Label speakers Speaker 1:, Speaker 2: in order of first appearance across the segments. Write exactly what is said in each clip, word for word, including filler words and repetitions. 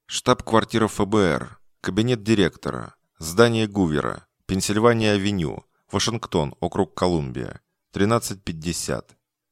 Speaker 1: Штаб-квартира эф бэ эр, кабинет директора, здание Гувера, Пенсильвания-авеню, Вашингтон, округ Колумбия, тринадцать пятьдесят.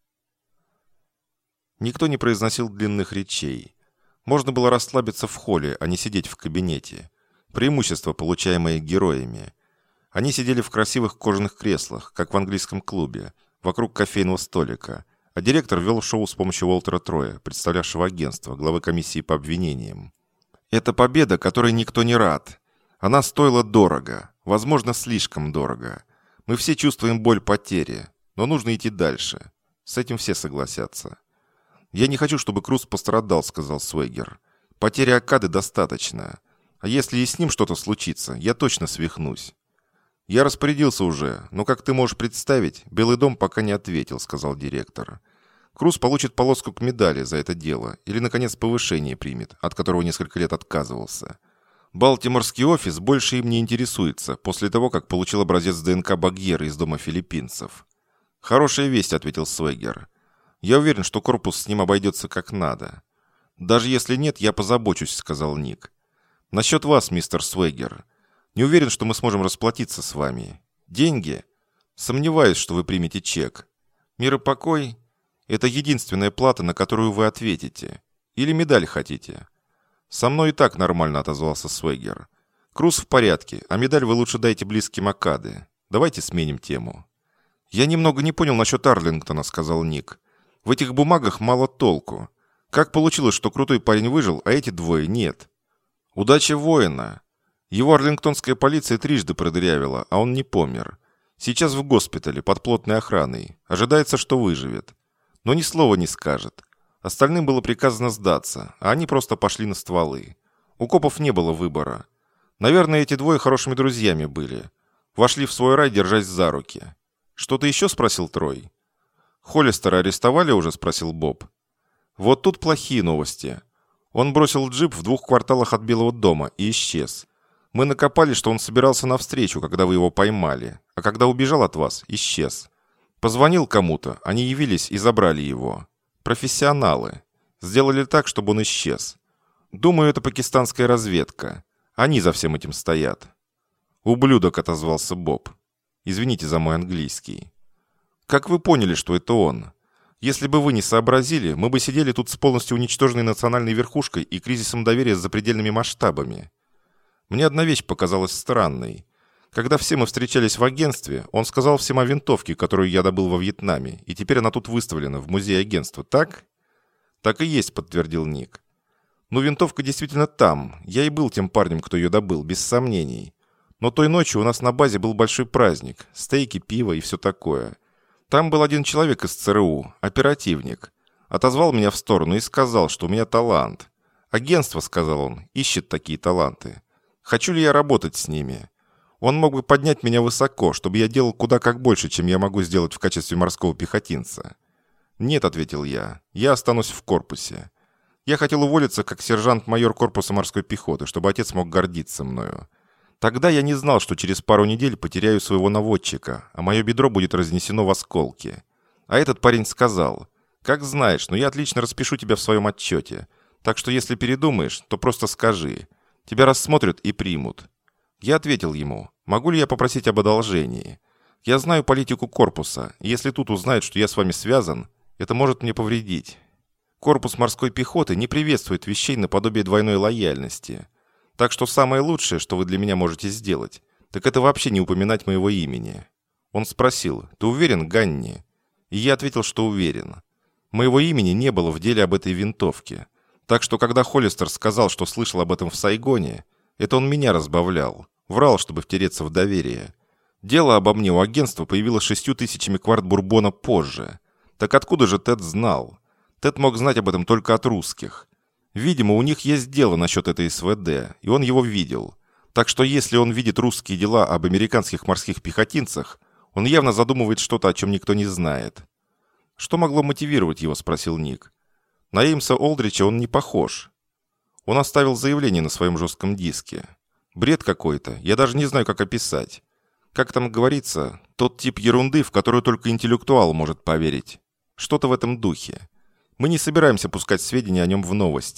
Speaker 1: Никто не произносил длинных речей. Можно было расслабиться в холле, а не сидеть в кабинете. Преимущество, получаемое героями. Они сидели в красивых кожаных креслах, как в английском клубе, вокруг кофейного столика, а директор вел шоу с помощью Уолтера Троя, представлявшего агентство, главы комиссии по обвинениям. Это победа, которой никто не рад. Она стоила дорого, возможно, слишком дорого. Мы все чувствуем боль потери, но нужно идти дальше. С этим все согласятся. «Я не хочу, чтобы Круз пострадал», — сказал Суэгер. «Потери Аккады достаточно. А если и с ним что-то случится, я точно свихнусь». «Я распорядился уже, но, как ты можешь представить, Белый дом пока не ответил», — сказал директор. «Круз получит полоску к медали за это дело или, наконец, повышение примет, от которого несколько лет отказывался. Балтиморский офис больше им не интересуется после того, как получил образец ДНК Багьера из дома филиппинцев». «Хорошая весть», — ответил Суэгер. «Я уверен, что корпус с ним обойдется как надо». «Даже если нет, я позабочусь», — сказал Ник. «Насчет вас, мистер Суэгер. Не уверен, что мы сможем расплатиться с вами. Деньги? Сомневаюсь, что вы примете чек. Мир и покой? Это единственная плата, на которую вы ответите. Или медаль хотите?» «Со мной и так нормально», — отозвался Суэгер. «Круз в порядке, а медаль вы лучше дайте близким Аккады. Давайте сменим тему». «Я немного не понял насчет Арлингтона», — сказал Ник. «В этих бумагах мало толку. Как получилось, что крутой парень выжил, а эти двое нет?» «Удача воина. Его арлингтонская полиция трижды продырявила, а он не помер. Сейчас в госпитале, под плотной охраной. Ожидается, что выживет. Но ни слова не скажет. Остальным было приказано сдаться, а они просто пошли на стволы. У копов не было выбора. Наверное, эти двое хорошими друзьями были. Вошли в свой рай, держась за руки». «Что-то еще?» — спросил Трой. «Холлистера арестовали уже?» — спросил Боб. «Вот тут плохие новости. Он бросил джип в двух кварталах от Белого дома и исчез. Мы накопали, что он собирался навстречу, когда вы его поймали, а когда убежал от вас, исчез. Позвонил кому-то, они явились и забрали его. Профессионалы. Сделали так, чтобы он исчез. Думаю, это пакистанская разведка. Они за всем этим стоят». «Ублюдок», — отозвался Боб. «Извините за мой английский». «Как вы поняли, что это он? Если бы вы не сообразили, мы бы сидели тут с полностью уничтоженной национальной верхушкой и кризисом доверия с запредельными масштабами». Мне одна вещь показалась странной. Когда все мы встречались в агентстве, он сказал всем о винтовке, которую я добыл во Вьетнаме, и теперь она тут выставлена, в музее агентства, так? «Так и есть», — подтвердил Ник. «Ну, винтовка действительно там. Я и был тем парнем, кто ее добыл, без сомнений. Но той ночью у нас на базе был большой праздник. Стейки, пиво и все такое. Там был один человек из цэ эр у, оперативник. Отозвал меня в сторону и сказал, что у меня талант. Агентство, сказал он, ищет такие таланты. Хочу ли я работать с ними? Он мог бы поднять меня высоко, чтобы я делал куда как больше, чем я могу сделать в качестве морского пехотинца. «Нет», — ответил я, — «я останусь в корпусе. Я хотел уволиться как сержант-майор корпуса морской пехоты, чтобы отец мог гордиться мною. Тогда я не знал, что через пару недель потеряю своего наводчика, а мое бедро будет разнесено в осколки. А этот парень сказал, как знаешь, но я отлично распишу тебя в своем отчете, так что если передумаешь, то просто скажи. Тебя рассмотрят и примут». Я ответил ему, могу ли я попросить об одолжении. Я знаю политику корпуса, и если тут узнают, что я с вами связан, это может мне повредить. Корпус морской пехоты не приветствует вещей наподобие двойной лояльности. Так что самое лучшее, что вы для меня можете сделать, так это вообще не упоминать моего имени». Он спросил, «Ты уверен, Ганни?» И я ответил, что уверен. Моего имени не было в деле об этой винтовке. Так что, когда Холлистер сказал, что слышал об этом в Сайгоне, это он меня разбавлял. Врал, чтобы втереться в доверие. Дело обо мне у агентства появилось шестью тысячами кварт бурбона позже. Так откуда же Тед знал? Тед мог знать об этом только от русских. Видимо, у них есть дело насчет этой эс вэ дэ, и он его видел. Так что если он видит русские дела об американских морских пехотинцах, он явно задумывает что-то, о чем никто не знает. «Что могло мотивировать его?» – спросил Ник. «На Эймса Олдрича он не похож. Он оставил заявление на своем жестком диске. Бред какой-то, я даже не знаю, как описать. Как там говорится, тот тип ерунды, в которую только интеллектуал может поверить. Что-то в этом духе. Мы не собираемся пускать сведения о нем в новости.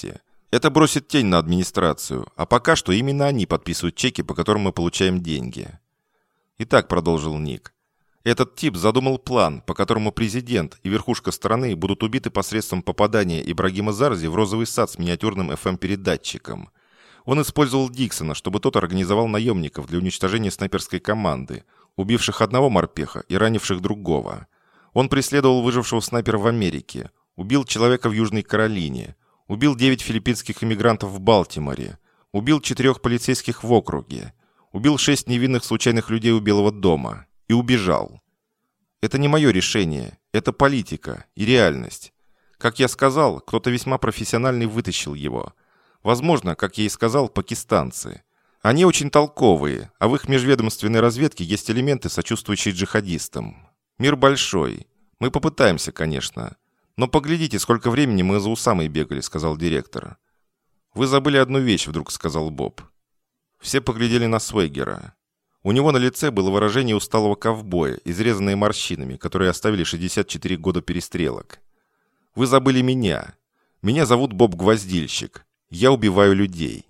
Speaker 1: Это бросит тень на администрацию, а пока что именно они подписывают чеки, по которым мы получаем деньги. Итак, продолжил Ник, этот тип задумал план, по которому президент и верхушка страны будут убиты посредством попадания Ибрагима Зарзи в розовый сад с миниатюрным эф эм-передатчиком. Он использовал Диксона, чтобы тот организовал наемников для уничтожения снайперской команды, убивших одного морпеха и ранивших другого. Он преследовал выжившего снайпера в Америке, убил человека в Южной Каролине, убил девять филиппинских иммигрантов в Балтиморе, убил четырех полицейских в округе, убил шесть невинных случайных людей у Белого дома и убежал. Это не мое решение, это политика и реальность. Как я сказал, кто-то весьма профессиональный вытащил его. Возможно, как я и сказал, пакистанцы. Они очень толковые, а в их межведомственной разведке есть элементы, сочувствующие джихадистам. Мир большой. Мы попытаемся, конечно. «Но поглядите, сколько времени мы за Усамой бегали», — сказал директор. «Вы забыли одну вещь», — вдруг сказал Боб. Все поглядели на Свегера. У него на лице было выражение усталого ковбоя, изрезанное морщинами, которые оставили шестьдесят четыре года перестрелок. «Вы забыли меня. Меня зовут Боб Гвоздильщик. Я убиваю людей».